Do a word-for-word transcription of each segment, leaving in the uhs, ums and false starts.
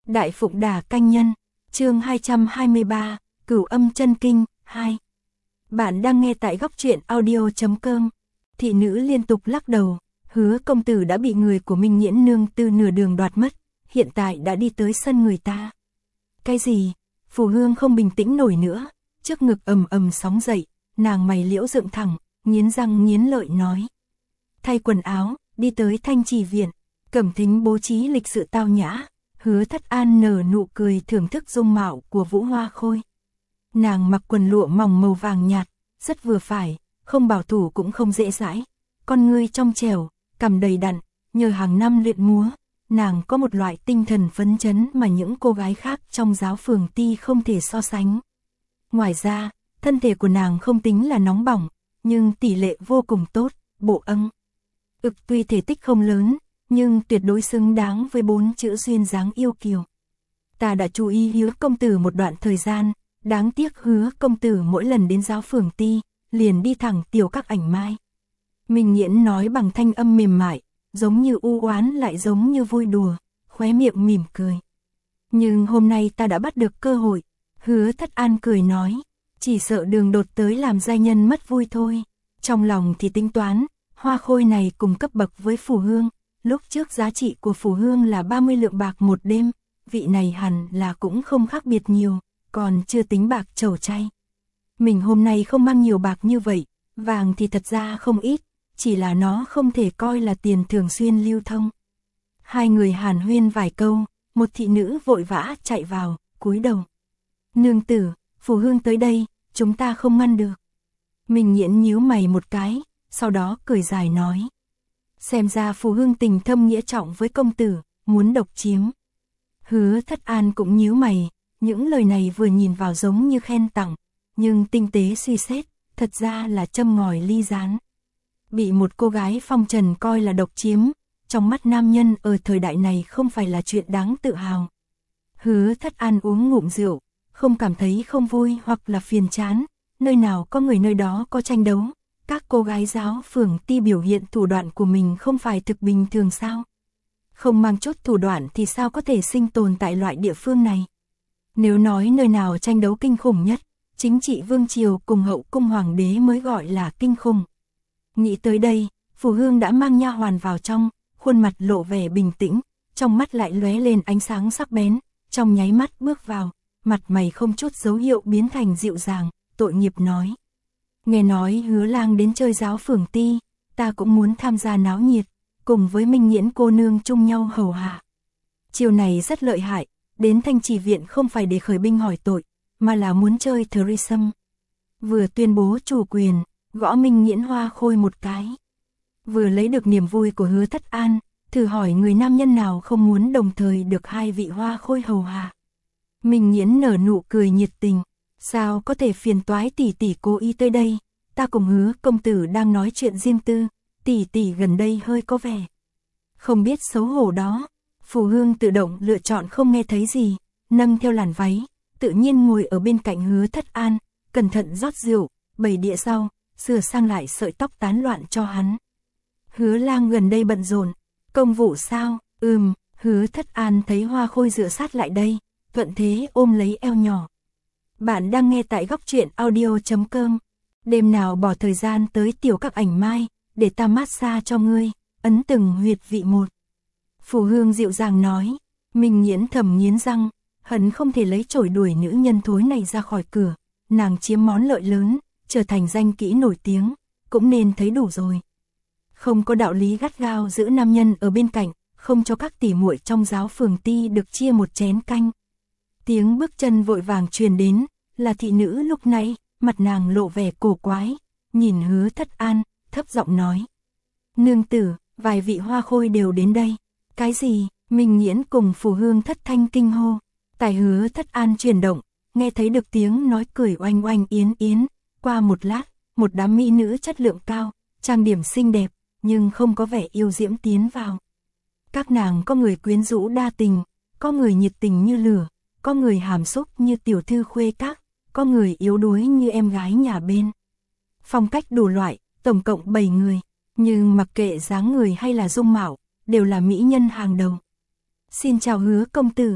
Đại Phụng Đà Canh Nhân, chương hai trăm hai mươi ba, Cửu Âm Chân Kinh, hai. Bạn đang nghe tại góc truyện audio chấm com. Thị nữ liên tục lắc đầu, Hứa công tử đã bị người của Minh Nghiễn nương từ nửa đường đoạt mất, hiện tại đã đi tới sân người ta. Cái gì? Phù Hương không bình tĩnh nổi nữa, trước ngực ầm ầm sóng dậy, nàng mày liễu dựng thẳng, nghiến răng nghiến lợi nói. Thay quần áo, đi tới Thanh Trì viện, Cẩm Thính bố trí lịch sự tao nhã, Hứa Thất An nở nụ cười thưởng thức dung mạo của Vũ Hoa Khôi. Nàng mặc quần lụa mỏng màu vàng nhạt, rất vừa phải, không bảo thủ cũng không dễ dãi, con ngươi trong trẻo, cằm đầy đặn, nhờ hàng năm luyện múa, nàng có một loại tinh thần phấn chấn mà những cô gái khác trong giáo phường Ti không thể so sánh. Ngoài ra, thân thể của nàng không tính là nóng bỏng, nhưng tỷ lệ vô cùng tốt, bộ âng. Ực tuy thể tích không lớn, nhưng tuyệt đối xứng đáng với bốn chữ duyên dáng yêu kiều. Ta đã chú ý Hứa công tử một đoạn thời gian, đáng tiếc Hứa công tử mỗi lần đến giáo phường Ti, liền đi thẳng tiểu các ảnh mai. Minh Nghiễn nói bằng thanh âm mềm mại, giống như u oán lại giống như vui đùa, khóe miệng mỉm cười. Nhưng hôm nay ta đã bắt được cơ hội, Hứa Thất An cười nói, chỉ sợ đường đột tới làm giai nhân mất vui thôi. Trong lòng thì tính toán, Hoa Khôi này cùng cấp bậc với Phù Hương, lúc trước giá trị của Phù Hương là ba mươi lượng bạc một đêm, vị này hẳn là cũng không khác biệt nhiều, còn chưa tính bạc chầu chay. Mình hôm nay không mang nhiều bạc như vậy, vàng thì thật ra không ít, chỉ là nó không thể coi là tiền thường xuyên lưu thông. Hai người hàn huyên vài câu, một thị nữ vội vã chạy vào, cúi đầu. Nương tử, Phù Hương tới đây, chúng ta không ngăn được. Minh Nghiễn nhíu mày một cái, sau đó cười dài nói. Xem ra Phù Hương tình thâm nghĩa trọng với công tử, muốn độc chiếm. Hứa Thất An cũng nhíu mày, những lời này vừa nhìn vào giống như khen tặng, nhưng tinh tế suy xét, thật ra là châm ngòi ly gián. Bị một cô gái phong trần coi là độc chiếm, trong mắt nam nhân ở thời đại này không phải là chuyện đáng tự hào. Hứa Thất An uống ngụm rượu, không cảm thấy không vui hoặc là phiền chán, nơi nào có người nơi đó có tranh đấu. Các cô gái giáo phường Ti biểu hiện thủ đoạn của mình không phải thực bình thường sao? Không mang chút thủ đoạn thì sao có thể sinh tồn tại loại địa phương này? Nếu nói nơi nào tranh đấu kinh khủng nhất, chính trị vương triều cùng hậu cung hoàng đế mới gọi là kinh khủng. Nghĩ tới đây, Phù Hương đã mang nha hoàn vào trong, khuôn mặt lộ vẻ bình tĩnh, trong mắt lại lóe lên ánh sáng sắc bén, trong nháy mắt bước vào, mặt mày không chút dấu hiệu biến thành dịu dàng, tội nghiệp nói. Nghe nói Hứa lang đến chơi giáo phường Ti, ta cũng muốn tham gia náo nhiệt, cùng với Minh Nghiễn cô nương chung nhau hầu hạ. Chiều này rất lợi hại, đến Thanh Trì viện không phải để khởi binh hỏi tội, mà là muốn chơi threesome. Vừa tuyên bố chủ quyền, gõ Minh Nghiễn Hoa Khôi một cái. Vừa lấy được niềm vui của Hứa Thất An, thử hỏi người nam nhân nào không muốn đồng thời được hai vị Hoa Khôi hầu hạ. Minh Nghiễn nở nụ cười nhiệt tình, sao có thể phiền toái tỷ tỷ cố ý tới đây, ta cùng Hứa công tử đang nói chuyện riêng tư, tỷ tỷ gần đây hơi có vẻ không biết xấu hổ đó. Phù Hương tự động lựa chọn không nghe thấy gì, nâng theo làn váy, tự nhiên ngồi ở bên cạnh Hứa Thất An, cẩn thận rót rượu, bày đĩa rau, sửa sang lại sợi tóc tán loạn cho hắn. Hứa lang gần đây bận rộn, công vụ sao? Ừm. Hứa Thất An thấy Hoa Khôi dựa sát lại đây, thuận thế ôm lấy eo nhỏ. Bạn đang nghe tại góc truyện audio chấm com. Đêm nào bỏ thời gian tới tiểu các ảnh mai, để ta massage cho ngươi, ấn từng huyệt vị một. Phù Hương dịu dàng nói. Minh Nghiễn thầm nghiến răng, hận không thể lấy chổi đuổi nữ nhân thối này ra khỏi cửa. Nàng chiếm món lợi lớn, trở thành danh kỹ nổi tiếng, cũng nên thấy đủ rồi. Không có đạo lý gắt gao giữ nam nhân ở bên cạnh, không cho các tỷ muội trong giáo phường Ti được chia một chén canh. Tiếng bước chân vội vàng truyền đến, là thị nữ lúc nãy, mặt nàng lộ vẻ cổ quái, nhìn Hứa Thất An, thấp giọng nói. Nương tử, vài vị Hoa Khôi đều đến đây. Cái gì? Minh Nghiễn cùng Phù Hương thất thanh kinh hô. Tài Hứa Thất An chuyển động, nghe thấy được tiếng nói cười oanh oanh yến yến. Qua một lát, một đám mỹ nữ chất lượng cao, trang điểm xinh đẹp, nhưng không có vẻ yêu diễm tiến vào. Các nàng có người quyến rũ đa tình, có người nhiệt tình như lửa, có người hàm xúc như tiểu thư khuê các, có người yếu đuối như em gái nhà bên. Phong cách đủ loại, tổng cộng bảy người, nhưng mặc kệ dáng người hay là dung mạo, đều là mỹ nhân hàng đầu. Xin chào Hứa công tử.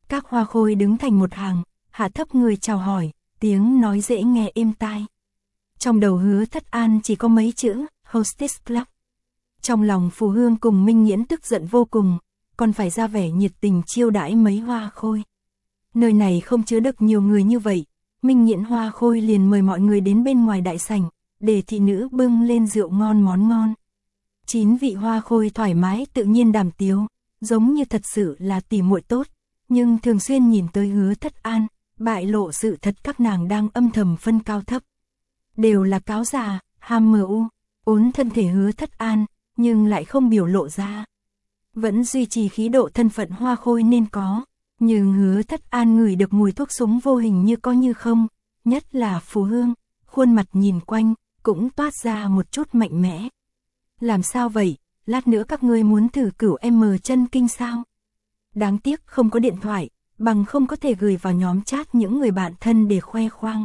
Các hoa khôi đứng thành một hàng, hạ thấp người chào hỏi, tiếng nói dễ nghe êm tai. Trong đầu Hứa Thất An chỉ có mấy chữ, Hostess Club. Trong lòng Phù Hương cùng Minh Nghiễn tức giận vô cùng, còn phải ra vẻ nhiệt tình chiêu đãi mấy hoa khôi. Nơi này không chứa được nhiều người như vậy, Minh Nghiễn hoa khôi liền mời mọi người đến bên ngoài đại sảnh, để thị nữ bưng lên rượu ngon món ngon. Chín vị hoa khôi thoải mái tự nhiên đàm tiếu, giống như thật sự là tỉ muội tốt, nhưng thường xuyên nhìn tới Hứa Thất An, bại lộ sự thật các nàng đang âm thầm phân cao thấp. Đều là cáo già, ham mờ u, ốn thân thể Hứa Thất An, nhưng lại không biểu lộ ra. Vẫn duy trì khí độ thân phận hoa khôi nên có, nhưng Hứa Thất An ngửi được mùi thuốc súng vô hình như có như không, nhất là Phù Hương, khuôn mặt nhìn quanh, cũng toát ra một chút mạnh mẽ. Làm sao vậy, lát nữa các ngươi muốn thử cửu em chân kinh sao? Đáng tiếc không có điện thoại, bằng không có thể gửi vào nhóm chat những người bạn thân để khoe khoang.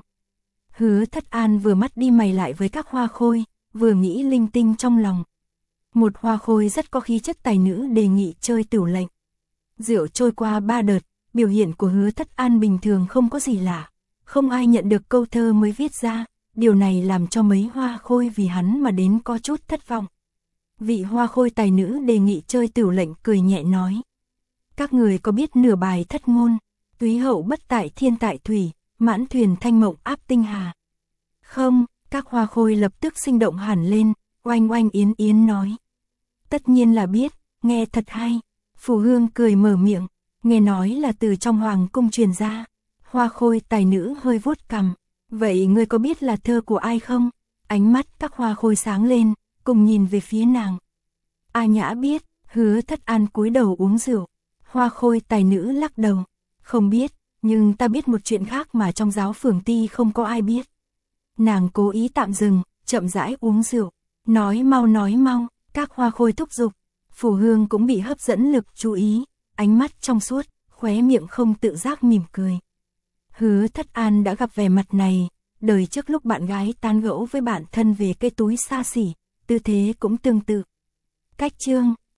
Hứa Thất An vừa mắt đi mày lại với các hoa khôi, vừa nghĩ linh tinh trong lòng. Một hoa khôi rất có khí chất tài nữ đề nghị chơi tửu lệnh. Rượu trôi qua ba đợt, biểu hiện của Hứa Thất An bình thường không có gì lạ. Không ai nhận được câu thơ mới viết ra, điều này làm cho mấy hoa khôi vì hắn mà đến có chút thất vọng. Vị hoa khôi tài nữ đề nghị chơi tửu lệnh cười nhẹ nói. Các người có biết nửa bài thất ngôn, túy hậu bất tại thiên tại thủy, mãn thuyền thanh mộng áp tinh hà? Không, các hoa khôi lập tức sinh động hẳn lên, oanh oanh yến yến nói. Tất nhiên là biết, nghe thật hay. Phù Hương cười mở miệng, nghe nói là từ trong hoàng cung truyền ra. Hoa khôi tài nữ hơi vuốt cằm. Vậy ngươi có biết là thơ của ai không? Ánh mắt các hoa khôi sáng lên, cùng nhìn về phía nàng. A Nhã biết. Hứa Thất An cúi đầu uống rượu. Hoa khôi tài nữ lắc đầu. Không biết, nhưng ta biết một chuyện khác mà trong giáo phường ti không có ai biết. Nàng cố ý tạm dừng, chậm rãi uống rượu. Nói mau nói mau, các hoa khôi thúc giục. Phù Hương cũng bị hấp dẫn lực chú ý, ánh mắt trong suốt, khóe miệng không tự giác mỉm cười. Hứa Thất An đã gặp vẻ mặt này, đời trước lúc bạn gái tán gẫu với bạn thân về cái túi xa xỉ, tư thế cũng tương tự. Cách chương